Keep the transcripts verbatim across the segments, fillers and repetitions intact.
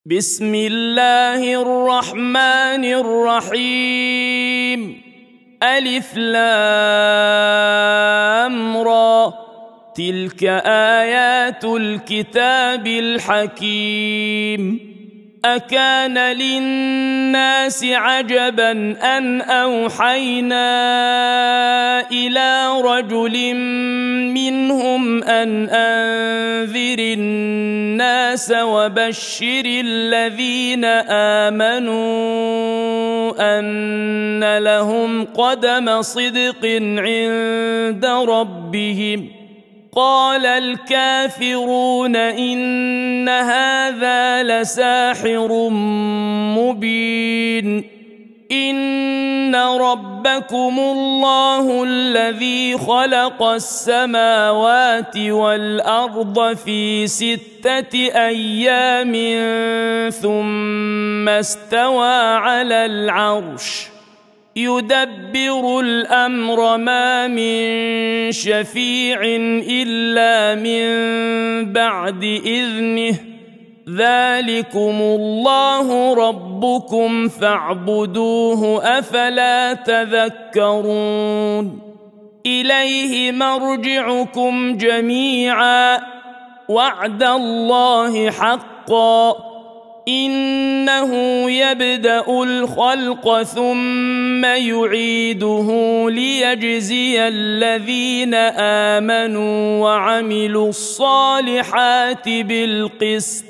بسم الله الرحمن الرحيم. ألف لام را، تلك آيات الكتاب الحكيم. أكان للناس عجبا أن أوحينا إلى رجل منهم أن أنذر الناس وبشر الذين آمنوا أن لهم قدم صدق عند ربهم. قال الكافرون إن هذا لساحر مبين. إن ربكم الله الذي خلق السماوات والأرض في ستة أيام ثم استوى على العرش يدبر الأمر، ما من شفيع إلا من بعد إذنه. ذلكم الله ربكم فاعبدوه، أفلا تذكرون. إليه مرجعكم جميعا، وعد الله حقا. إنه يبدأ الخلق ثم يعيده ليجزي الذين آمنوا وعملوا الصالحات بالقسط،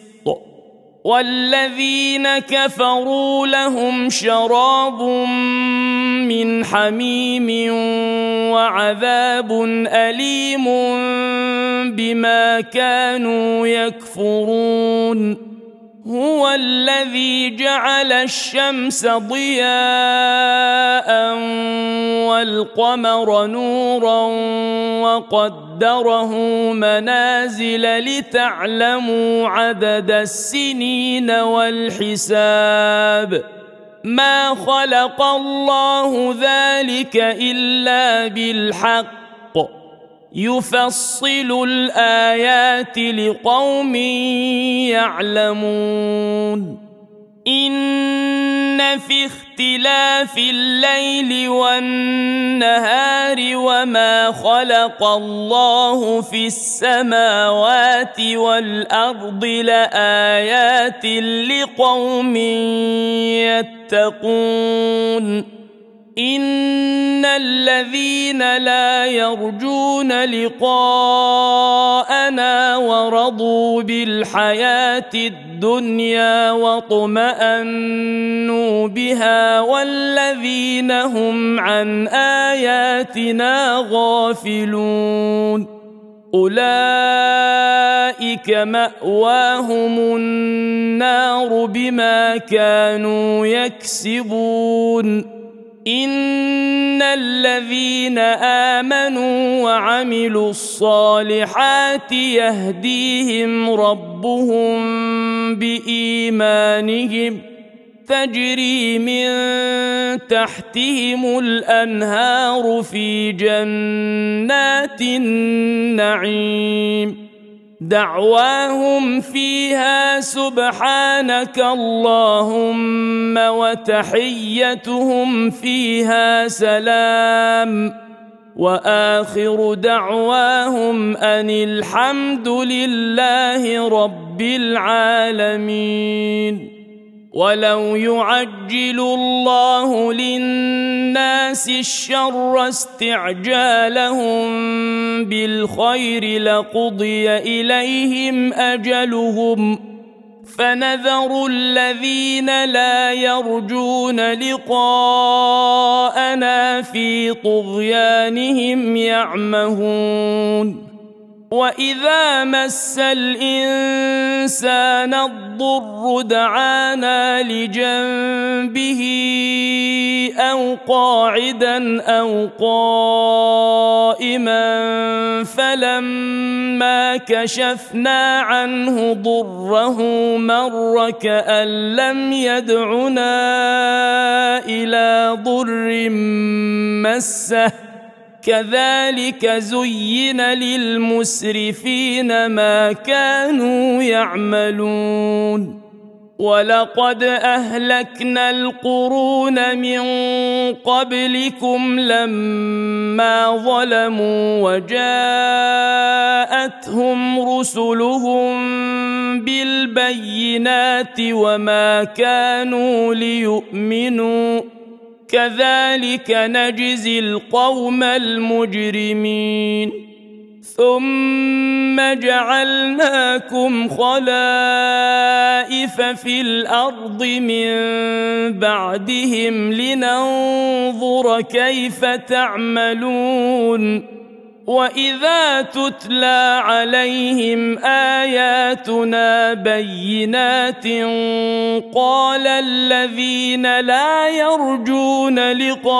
والذين كفروا لهم شراب من حميم وعذاب أليم بما كانوا يكفرون. هو الذي جعل الشمس ضياء والقمر نورا وقدره منازل لتعلموا عدد السنين والحساب. ما خلق الله ذلك إلا بالحق، يفصل الآيات لقوم يعلمون. إن في اختلاف الليل والنهار وما خلق الله في السماوات والأرض لآيات لقوم يتقون. إن الذين لا يرجون لقاءنا ورضوا بالحياة الدنيا واطمأنوا بها والذين هم عن آياتنا غافلون أولئك مأواهم النار بما كانوا يكسبون. إن الذين آمنوا وعملوا الصالحات يهديهم ربهم بإيمانهم، تجري من تحتهم الأنهار في جنات النعيم. دعواهم فيها سبحانك اللهم وتحيتهم فيها سلام، وآخر دعواهم أن الحمد لله رب العالمين. ولو يعجل الله للناس الشر استعجالهم بالخير لقضي إليهم أجلهم، فنذر الذين لا يرجون لقاءنا في طغيانهم يعمهون. وإذا مس الإنسان الضر دعانا لجنبه أو قاعدا أو قائما، فلما كشفنا عنه ضره مر كأن لم يدعنا إلى ضر مسه. كذلك زين للمسرفين ما كانوا يعملون. ولقد أهلكنا القرون من قبلكم لما ظلموا وجاءتهم رسلهم بالبينات وما كانوا ليؤمنوا كذلك نجزي القوم المجرمين ثم جعلناكم خلائف في الأرض من بعدهم لننظر كيف تعملون وإذا تتلى عليهم آياتنا بينات قال الذين لا يرجون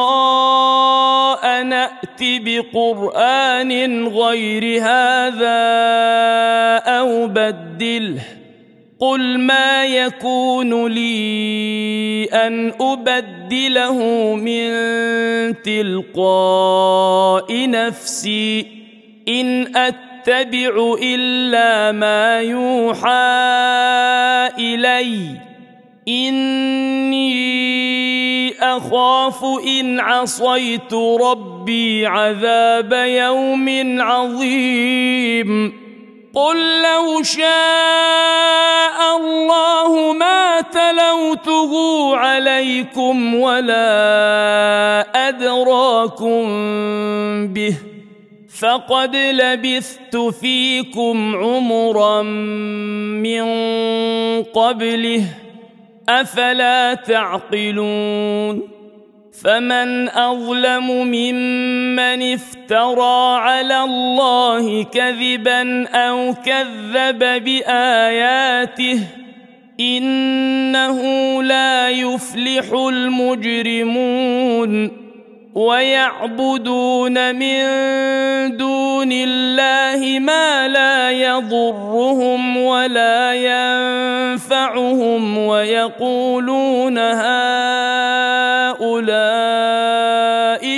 لقاء نأت بقرآن غير هذا أو بدله قل ما يكون لي أن أبدله من تلقاء نفسي إن أتبع إلا ما يوحى إلي إني أخاف إن عصيت ربي عذاب يوم عظيم قل لو شاء الله ما تلوته عليكم ولا أدراكم به فقد لبثت فيكم عمرا من قبله أفلا تعقلون فمن أظلم ممن افترى على الله كذبا أو كذب بآياته إنه لا يفلح المجرمون ويعبدون من دون الله ما لا يضرهم ولا ينفعهم ويقولون هؤلاء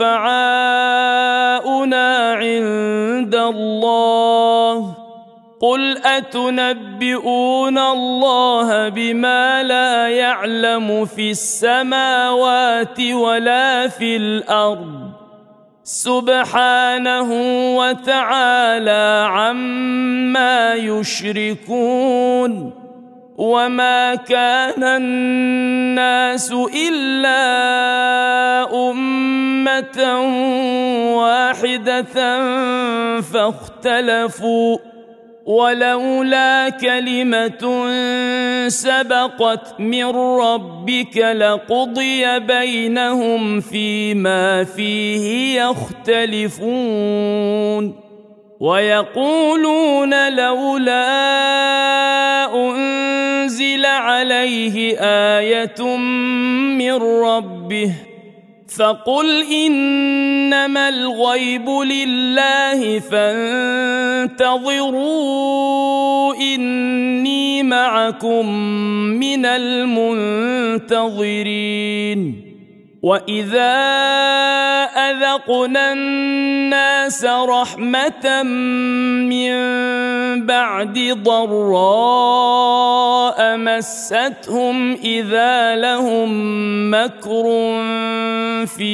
شفعاؤنا عند الله قل أتنبئون الله بما لا يعلم في السماوات ولا في الأرض سبحانه وتعالى عما يشركون وما كان الناس إلا أمة واحدة فاختلفوا ولولا كلمة سبقت من ربك لقضي بينهم فيما فيه يختلفون ويقولون لولا أنزل عليه آية من ربه فقل إنما الغيب لله فانتظروا إني معكم من المنتظرين وإذا أذقنا الناس رحمة من بعد ضراء مستهم إذا لهم مكر في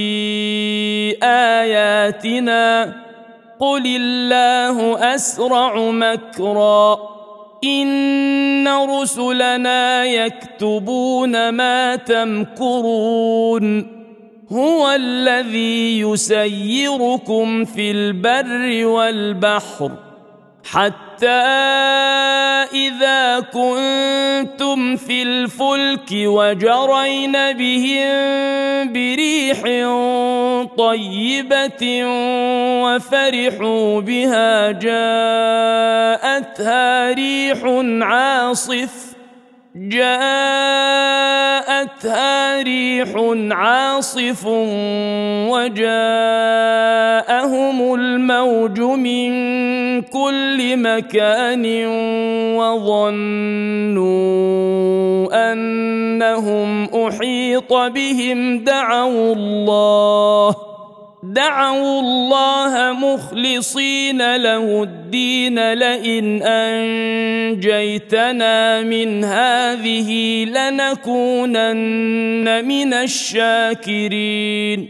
آياتنا قل الله أسرع مكرا إن رسلنا يكتبون ما تمكرون هو الذي يسيركم في البر والبحر حتى إذا كنتم في الفلك وجرين بهم بريح طيبة وفرحوا بها جاءتها ريح عاصف جاءتها ريح عاصف وجاءهم الموج من كل مكان وظنوا أنهم أحيط بهم دعوا الله دعوا الله مخلصين له الدين لئن أنجيتنا من هذه لنكونن من الشاكرين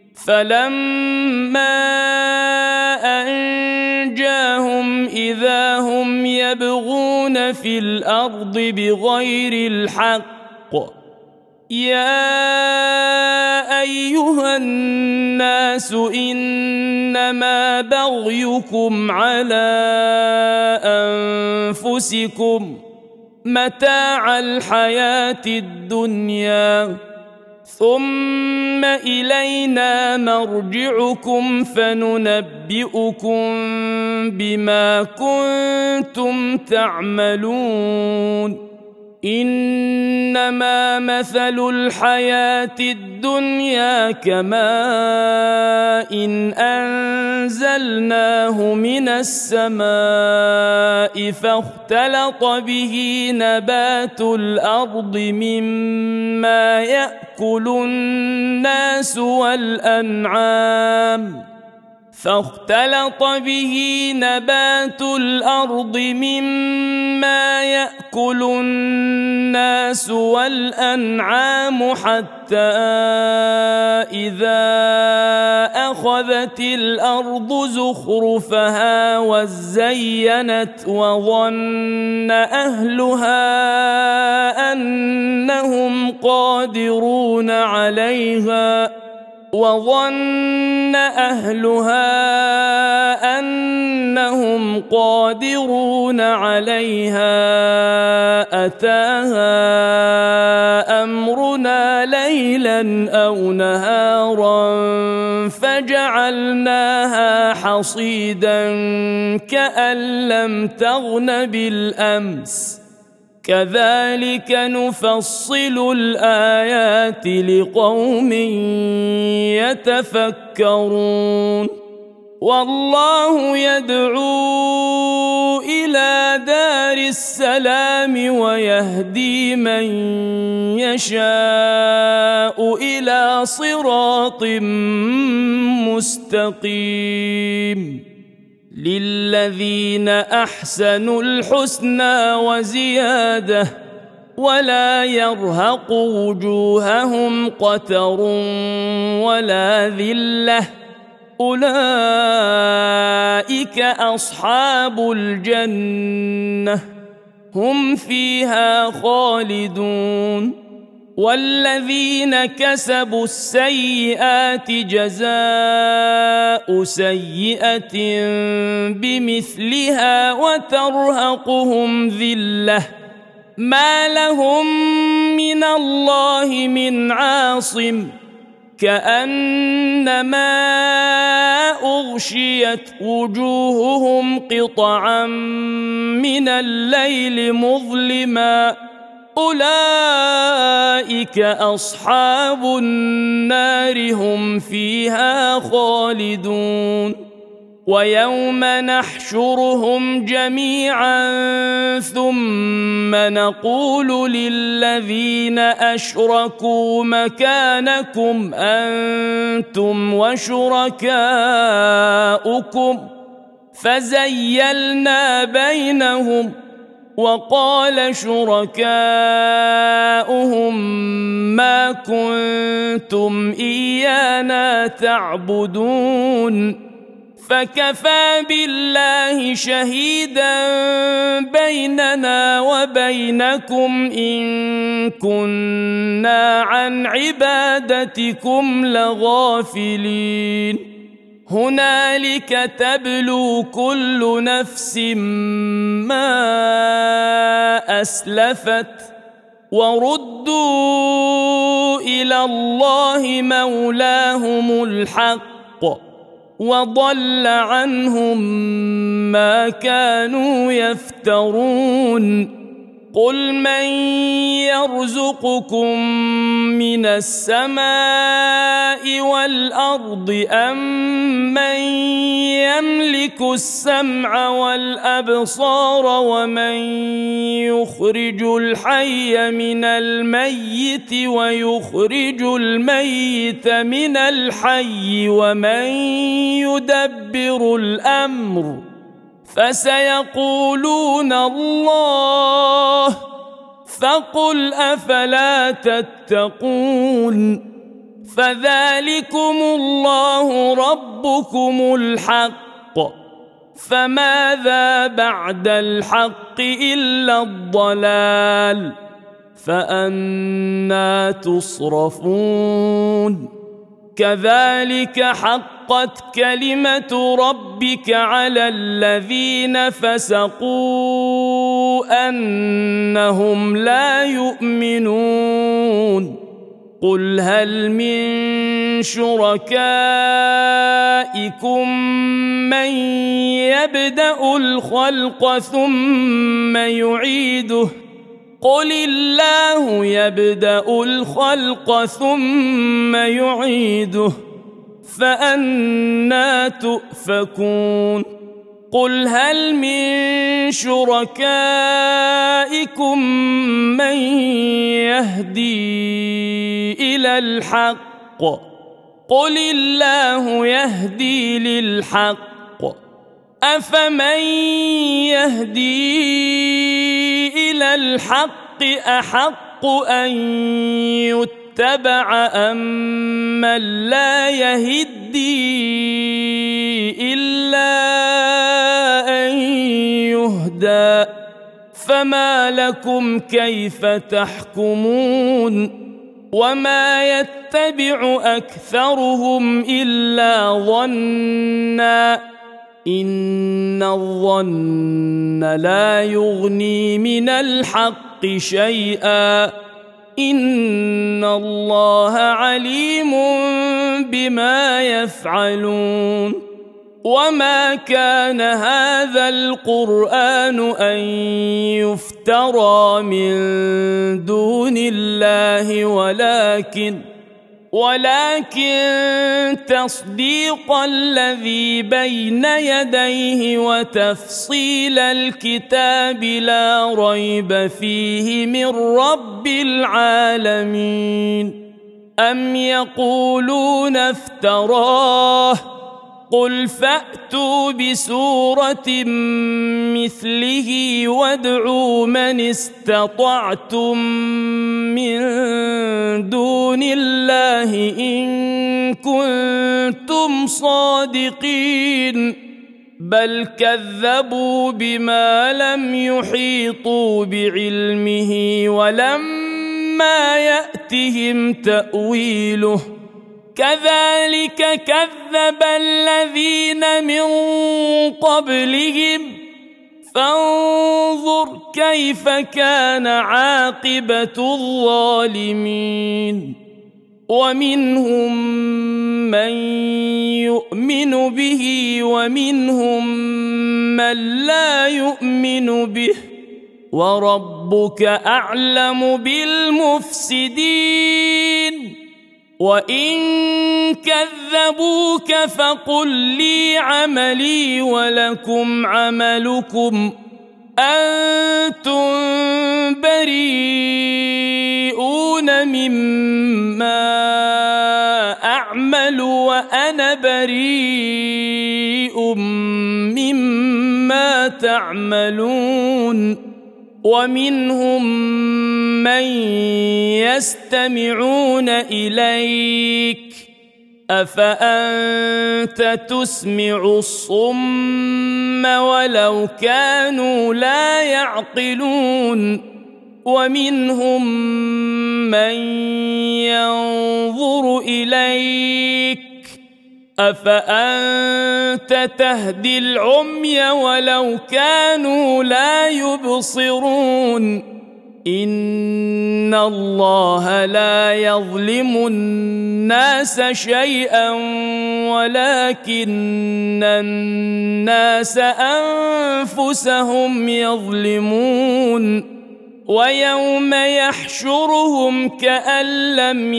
فلما أنجاهم إذا هم يبغون في الأرض بغير الحق يا أيها الناس إنما بغيكم على أنفسكم متاع الحياة الدنيا ثم إلينا مرجعكم فننبئكم بما كنتم تعملون إنما مثل الحياة الدنيا كماء إن أنزلناه من السماء فاختلط به نبات الأرض مما يأكل الناس والأنعام فاختلط به نبات الأرض مما يأكل الناس والأنعام حتى إذا أخذت الأرض زخرفها وزينت وظن أهلها أنهم قادرون عليها وظن أهلها أنهم قادرون عليها أتاها أمرنا ليلا أو نهارا فجعلناها حصيدا كأن لم تغن بالأمس كذلك نفصل الآيات لقوم يتفكرون والله يدعو إلى دار السلام ويهدي من يشاء إلى صراط مستقيم للذين أحسنوا الحسنى وزيادة ولا يرهق وجوههم قتر ولا ذلة أولئك أصحاب الجنة هم فيها خالدون والذين كسبوا السيئات جزاء سيئة بمثلها وترهقهم ذلة ما لهم من الله من عاصم كأنما أغشيت وجوههم قطعا من الليل مظلما أولئك أصحاب النار هم فيها خالدون ويوم نحشرهم جميعا ثم نقول للذين أشركوا مكانكم أنتم وشركاؤكم فزيلنا بينهم وقال شركاؤهم ما كنتم إيانا تعبدون فكفى بالله شهيدا بيننا وبينكم إن كنا عن عبادتكم لغافلين هنالك تبلو كل نفس ما أسلفت وردوا إلى الله مولاهم الحق وضل عنهم ما كانوا يفترون قل من يرزقكم من السماء والأرض أم من يملك السمع والأبصار ومن يخرج الحي من الميت ويخرج الميت من الحي ومن يدبر الأمر فسيقولون الله فقل أفلا تتقون فذلكم الله ربكم الحق فماذا بعد الحق إلا الضلال فأنى تصرفون كذلك حقت كلمة ربك على الذين فسقوا أنهم لا يؤمنون قل هل من شركائكم من يبدأ الخلق ثم يعيده قل الله يبدأ الخلق ثم يعيده فأنى تؤفكون قل هل من شركائكم من يهدي إلى الحق قل الله يهدي للحق أفمن يهدي إلى الحق أحق أن يتبع أم من لا يهدي إلا أن يهدى فما لكم كيف تحكمون وما يتبع أكثرهم إلا ظنّا إن الظن لا يغني من الحق شيئا إن الله عليم بما يفعلون وما كان هذا القرآن أن يفترى من دون الله ولكن ولكن تصديق الذي بين يديه وتفصيل الكتاب لا ريب فيه من رب العالمين أم يقولون افتراه قل فأتوا بسورة مثله وادعوا من استطعتم من دون الله إن كنتم صادقين بل كذبوا بما لم يحيطوا بعلمه ولما يأتهم تأويله كذلك كذب الذين من قبلهم فانظر كيف كان عاقبة الظالمين ومنهم من يؤمن به ومنهم من لا يؤمن به وربك أعلم بالمفسدين وإن كذبوك فقل لي عملي ولكم عملكم أنتم بريئون مما أعمل وأنا بريء مما تعملون ومنهم من يستمعون إليك أفأنت تسمع الصم ولو كانوا لا يعقلون ومنهم من ينظر إليك أفأنت تهدي العمي ولو كانوا لا يبصرون إن الله لا يظلم الناس شيئا ولكن الناس أنفسهم يظلمون ويوم يحشرهم كأن لم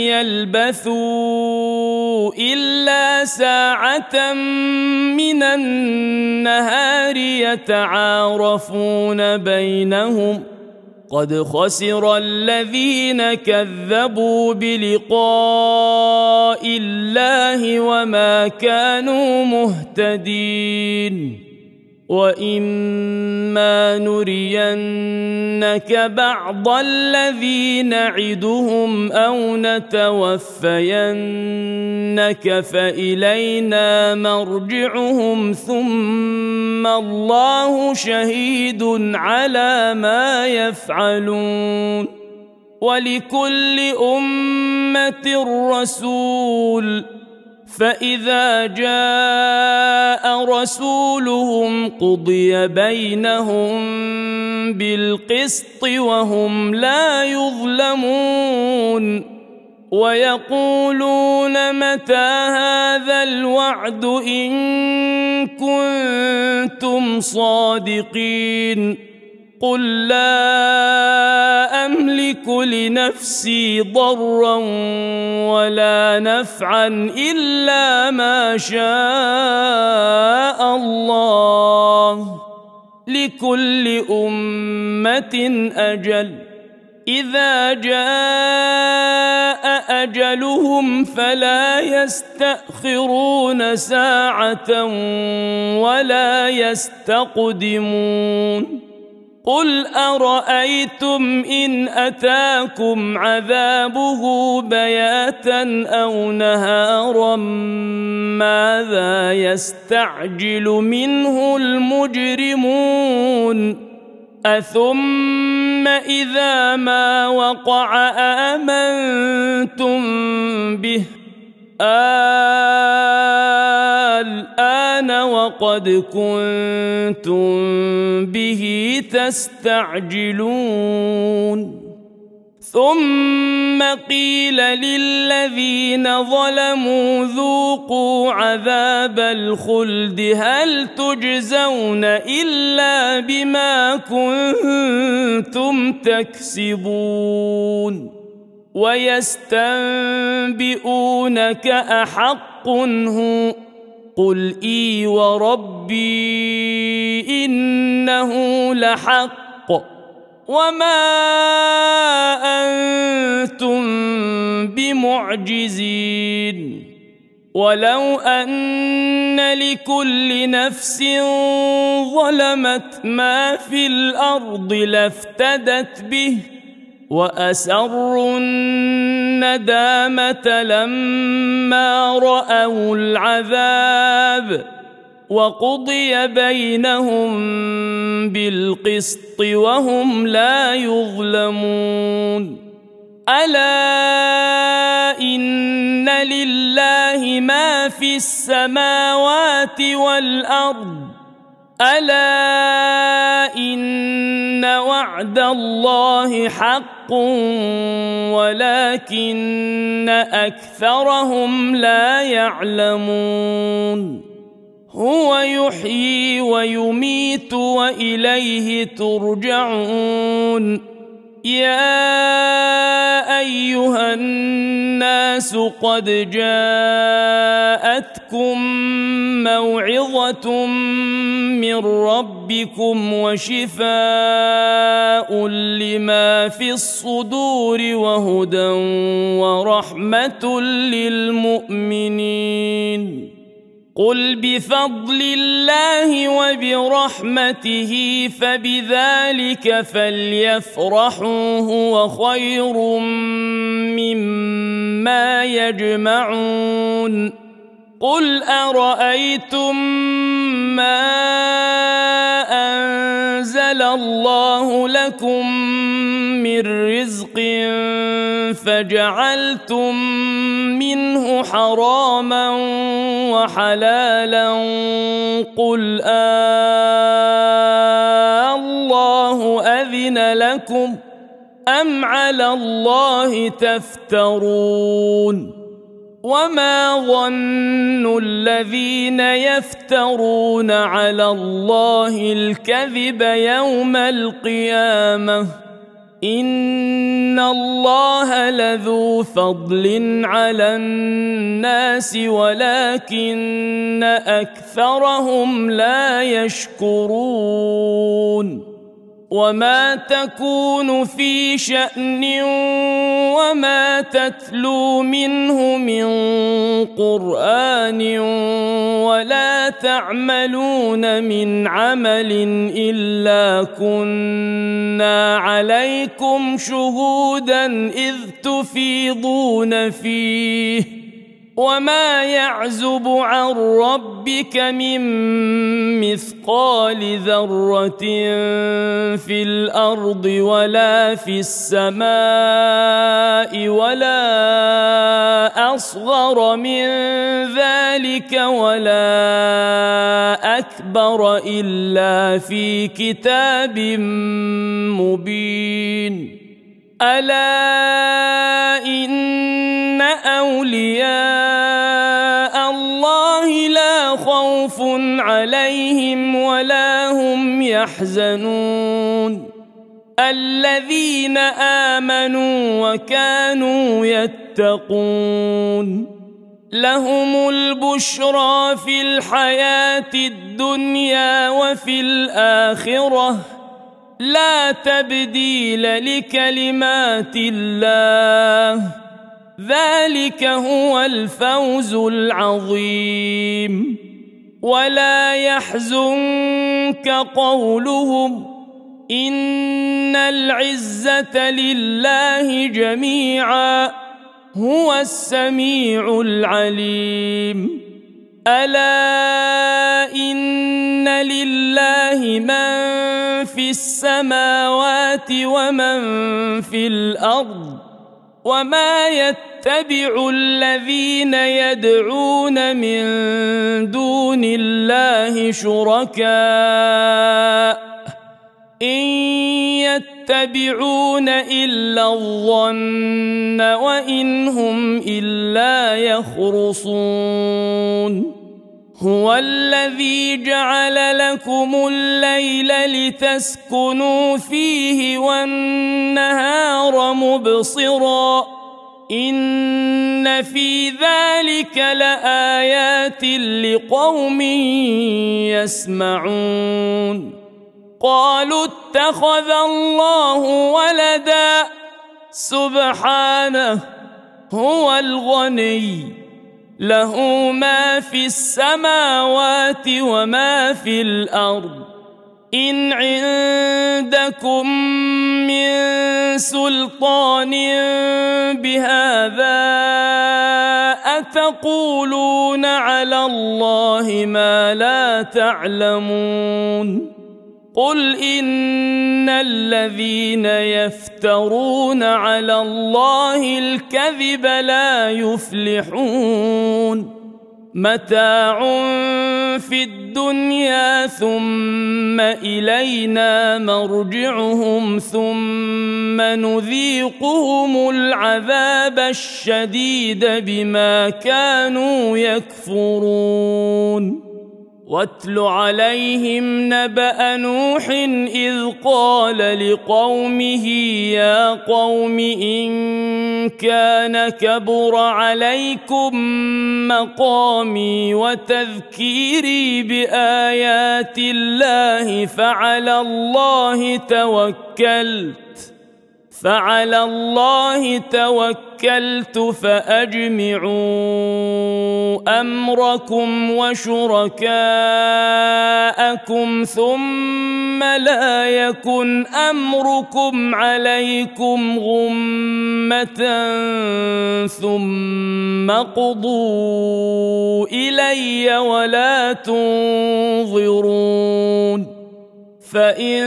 يلبثوا إلا ساعة من النهار يتعارفون بينهم قد خسر الذين كذبوا بلقاء الله وما كانوا مهتدين وإما نرينك بعض الذي نعدهم أو نتوفينك فإلينا مرجعهم ثم الله شهيد على ما يفعلون ولكل أمة رسول فإذا جاء رسولهم قضي بينهم بالقسط وهم لا يظلمون ويقولون متى هذا الوعد إن كنتم صادقين قل لا أملك لنفسي ضرا ولا نفعا إلا ما شاء الله لكل أمة أجل إذا جاء أجلهم فلا يستأخرون ساعة ولا يستقدمون قل أرأيتم إن أتاكم عذابه بياتا أو نهارا ماذا يستعجل منه المجرمون أثم إذا ما وقع آمنتم به الآن وقد كنتم به تستعجلون ثم قيل للذين ظلموا ذوقوا عذاب الخلد هل تجزون إلا بما كنتم تكسبون ويستنبئونك أحق هو قل إي وربي إنه لحق وما أنتم بمعجزين ولو أن لكل نفس ظلمت ما في الأرض لافتدت به وأسروا الندامة لما رأوا العذاب وقضي بينهم بالقسط وهم لا يظلمون ألا إن لله ما في السماوات والأرض ألا إن وعد الله حق ولكن أكثرهم لا يعلمون هو يحيي ويميت وإليه ترجعون يا أيها الناس قد جاءتكم موعظة من ربكم وشفاء لما في الصدور وهدى ورحمة للمؤمنين قل بفضل الله وبرحمته فبذلك فليفرحوا هو خير مما يجمعون قل أرأيتم ما أنزل الله لكم من رزق فجعلتم منه حراما وحلالا قل آه الله أذن لكم أم على الله تفترون وما ظن الذين يفترون على الله الكذب يوم القيامة إن الله لذو فضل على الناس ولكن أكثرهم لا يشكرون وما تكون في شأن وما تتلو منه من قرآن ولا تعملون من عمل إلا كنا عليكم شهودا إذ تفيضون فيه وما يعزب عن ربك من مثقال ذرة في الأرض ولا في السماء ولا أصغر من ذلك ولا أكبر إلا في كتاب مبين ألا إن أولياء الله لا خوف عليهم ولا هم يحزنون الذين آمنوا وكانوا يتقون لهم البشرى في الحياة الدنيا وفي الآخرة لا تبديل لكلمات الله ذلك هو الفوز العظيم ولا يحزنك قولهم إن العزة لله جميعا هو السميع العليم ألا إن لله من في السماوات ومن في الأرض وما يتبع الذين يدعون من دون الله شركاء إن يتبعون إلا الظن وإن هم إلا يخرصون هو الذي جعل لكم الليل لتسكنوا فيه والنهار مبصرا إن في ذلك لآيات لقوم يسمعون قالوا اتخذ الله ولدا سبحانه هو الغني له ما في السماوات وما في الأرض إن عندكم من سلطان بهذا أتقولون على الله ما لا تعلمون قل إن الذين يفترون على الله الكذب لا يفلحون متاع في الدنيا ثم إلينا مرجعهم ثم نذيقهم العذاب الشديد بما كانوا يكفرون واتل عليهم نبأ نوح إذ قال لقومه يا قوم إن كان كبر عليكم مقامي وتذكيري بآيات الله فعلى الله توكلت فعلى الله توكلت فأجمعوا أمركم وشركاءكم ثم لا يكن أمركم عليكم غمة ثم قضوا إلي ولا تنظرون فإن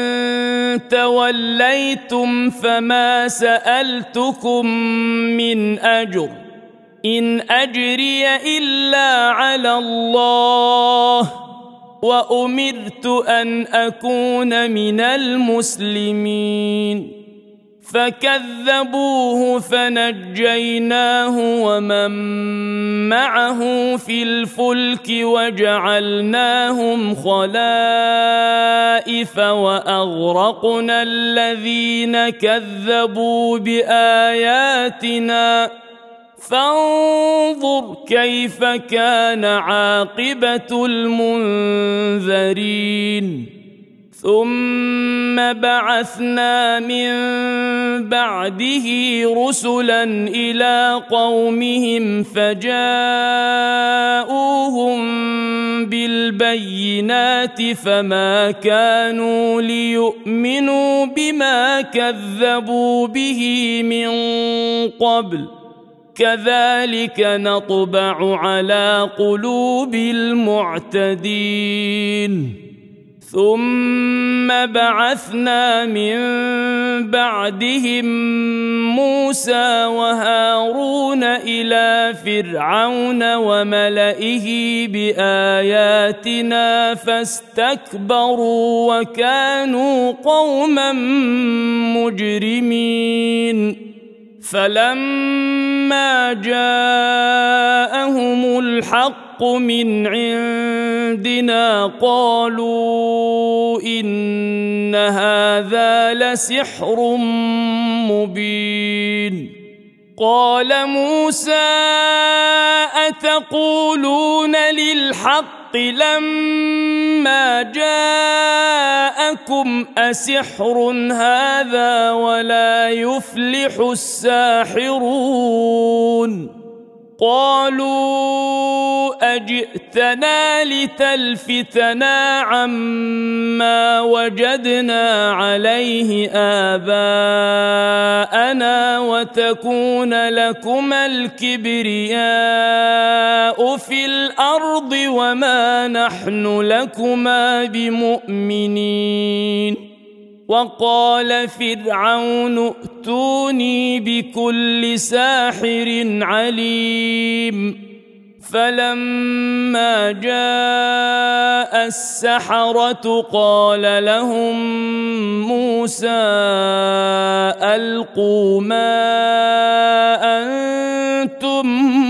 توليتم فما سألتكم من أجر إن أجري إلا على الله وأمرت أن أكون من المسلمين فكذبوه فنجيناه ومن معه في الفلك وجعلناهم خلائف وأغرقنا الذين كذبوا بآياتنا فانظر كيف كان عاقبة المنذرين ثم بعثنا من بعده رسلا إلى قومهم فجاءوهم بالبينات فما كانوا ليؤمنوا بما كذبوا به من قبل كذلك نطبع على قلوب المعتدين ثم بعثنا من بعدهم موسى وهارون إلى فرعون وملئه بآياتنا فاستكبروا وكانوا قوما مجرمين فلما جاءهم الحق من عندنا قالوا إن هذا لسحر مبين قال موسى أتقولون للحق لما جاءكم أسحر هذا ولا يفلح الساحرون قالوا أجئتنا لتلفتنا عما وجدنا عليه آباءنا وتكون لكما الكبرياء في الأرض وما نحن لكما بمؤمنين وقال فرعون ائتوني بكل ساحر عليم فلما جاء السحرة قال لهم موسى ألقوا ما أنتم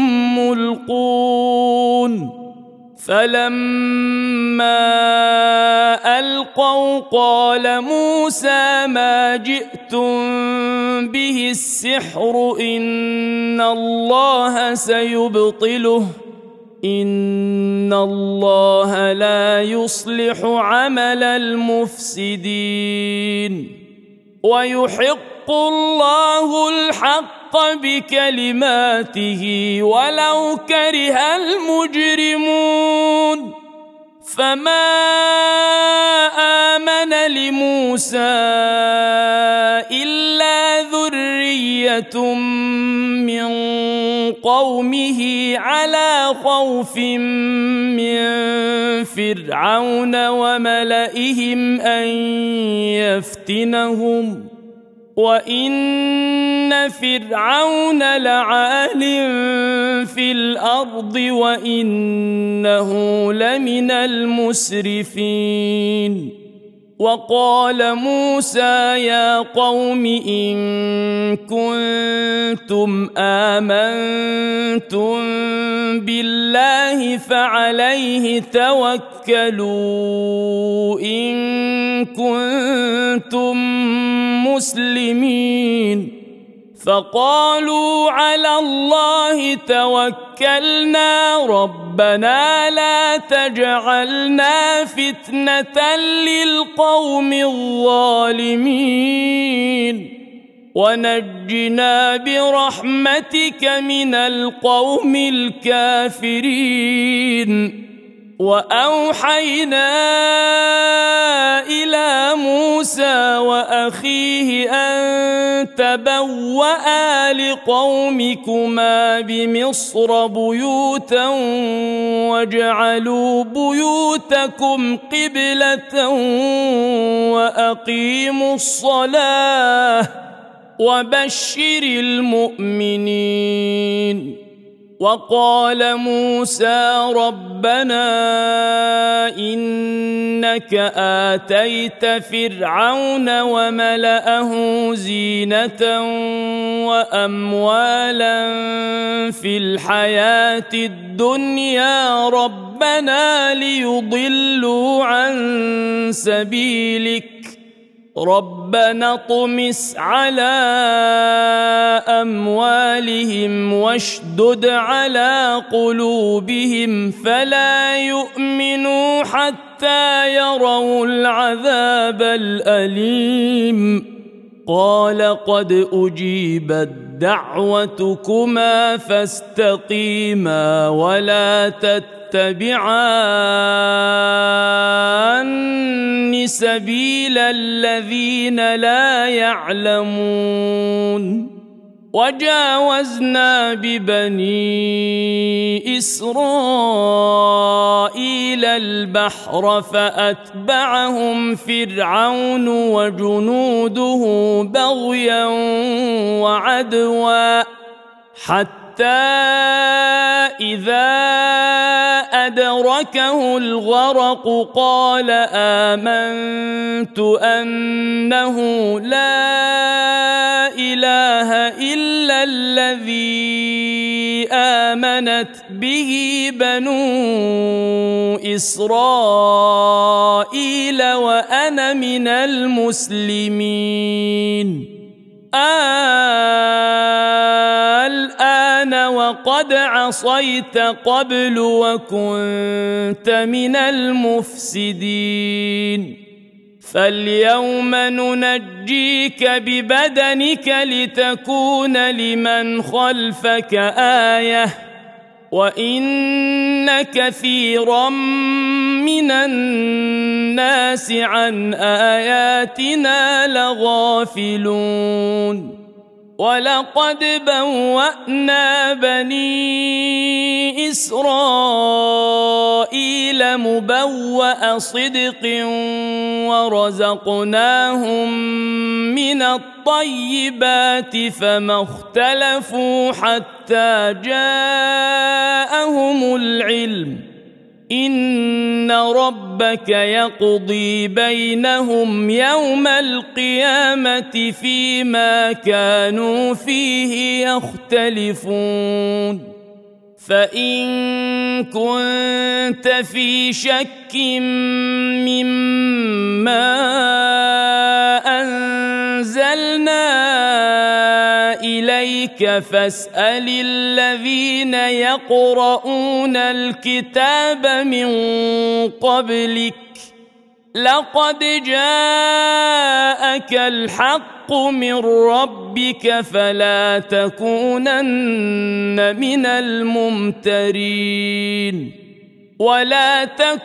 ملقون فلما ألقوا قال موسى ما جئتم به السحر إن الله سيبطله إن الله لا يصلح عمل المفسدين ويحق الله الحق بكلماته ولو كره المجرمون فما آمن لموسى إلا ذرية من قومه على خوف من فرعون وملئهم أن يفتنهم وإن فرعون لعال في الأرض وإنه لمن المسرفين وقال موسى يا قوم إن كنتم آمنتم بالله فعليه توكلوا إن كنتم مسلمين فقالوا على الله توكلنا ربنا لا تجعلنا فتنة للقوم الظالمين ونجنا برحمتك من القوم الكافرين وأوحينا إلى موسى وأخيه أن تبوأ لقومكما بمصر بيوتا واجعلوا بيوتكم قبلة وأقيموا الصلاة وبشر المؤمنين وقال موسى ربنا إنك آتيت فرعون وملأه زينة وأموالا في الحياة الدنيا ربنا ليضلوا عن سبيلك ربنا اطمس على أموالهم واشدد على قلوبهم فلا يؤمنوا حتى يروا العذاب الأليم قال قد أجيبت دعوتكما فاستقيما ولا تتبعان سبيل الذين لا يعلمون وجاوزنا ببني إسرائيل البحر فأتبعهم فرعون وجنوده بغيا وعدوا حتى إذا أدركه الغرق قال آمنت أنه لا إله إلا الذي آمنت به بنو إسرائيل وأنا من المسلمين الآن وقد عصيت قبل وكنت من المفسدين فاليوم ننجيك ببدنك لتكون لمن خلفك آية وإن كثيرا من الناس عن آياتنا لغافلون ولقد بوأنا بني إسرائيل مبوأ صدق ورزقناهم من الطيبات فما اختلفوا حتى جاءهم العلم إن ربك يقضي بينهم يوم القيامة فيما كانوا فيه يختلفون فإن كنت في شك مما أنزلنا إليك فاسأل الذين يقرؤون الكتاب من قبلك لقد جاءك الحق من ربك فلا تكونن من الممترين ولا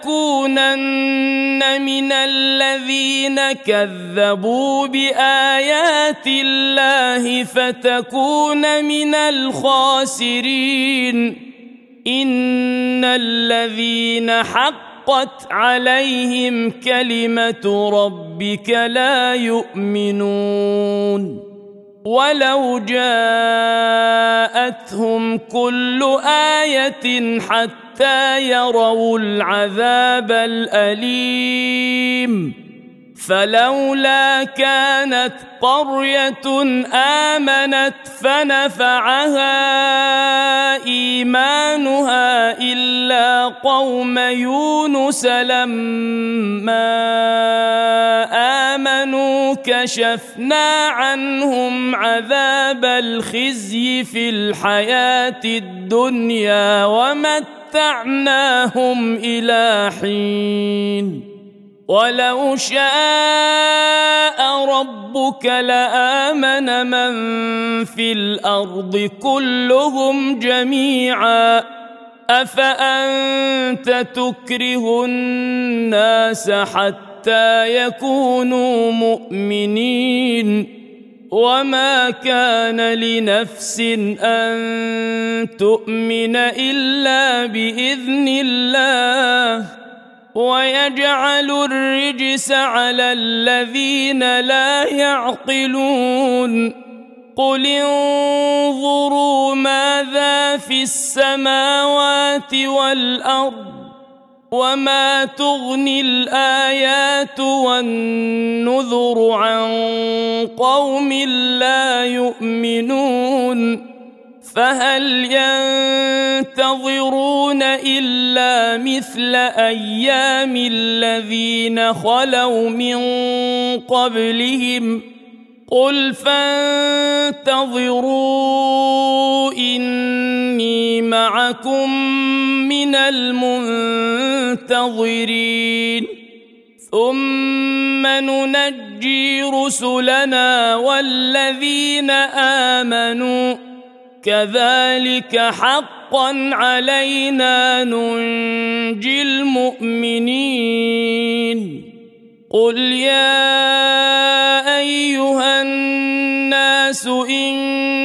تكونن من الذين كذبوا بآيات الله فتكون من الخاسرين إن الذين حقت عليهم كلمة ربك لا يؤمنون ولو جاءتهم كل آية حتى يروا العذاب الأليم فلولا كانت قرية آمنت فنفعها إيمانها إلا قوم يونس لما آمنوا كشفنا عنهم عذاب الخزي في الحياة الدنيا ومتعناهم إلى حين ولو شاء ربك لآمن من في الأرض كلهم جميعا أفأنت تكره الناس حتى يكونوا مؤمنين وما كان لنفس أن تؤمن إلا بإذن الله ويجعل الرجس على الذين لا يعقلون قل انظروا ماذا في السماوات والأرض وما تغني الآيات والنذر عن قوم لا يؤمنون فهل ينتظرون إلا مثل أيام الذين خلوا من قبلهم قل فانتظروا إني معكم من المنتظرين ثم ننجي رسلنا والذين آمنوا كذلك حقا علينا ننجي المؤمنين قل يا أيها الناس إن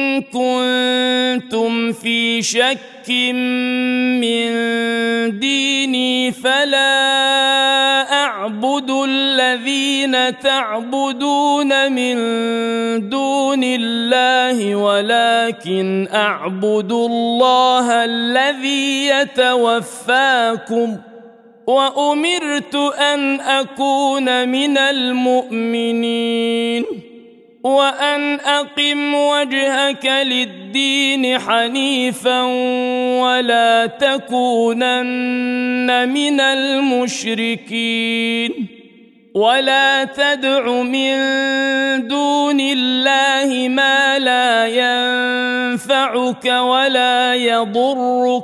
كنتم في شك من ديني فلا أعبد الذين تعبدون من دون الله ولكن أعبد الله الذي يتوفاكم وأمرت أن أكون من المؤمنين وأن أقم وجهك للدين حنيفا ولا تكونن من المشركين ولا تدع من دون الله ما لا ينفعك ولا يضرك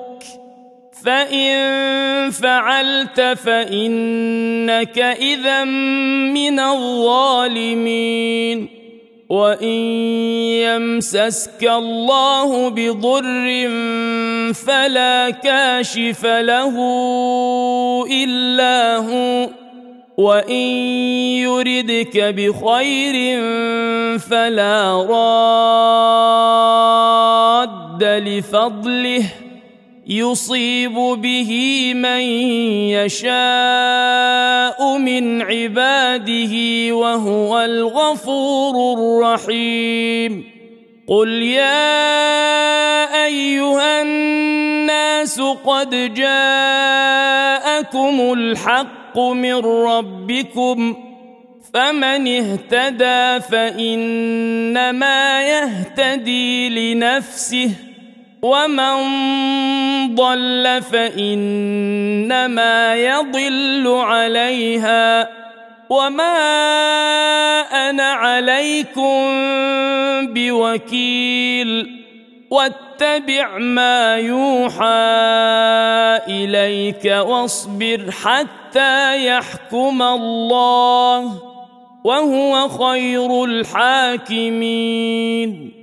فإن فعلت فإنك إذا من الظالمين وإن يمسسك الله بضر فلا كاشف له إلا هو وإن يردك بخير فلا راد لفضله يصيب به من يشاء من عباده وهو الغفور الرحيم قل يا أيها الناس قد جاءكم الحق من ربكم فمن اهتدى فإنما يهتدي لنفسه ومن ضل فإنما يضل عليها وما أنا عليكم بوكيل واتبع ما يوحى إليك واصبر حتى يحكم الله وهو خير الحاكمين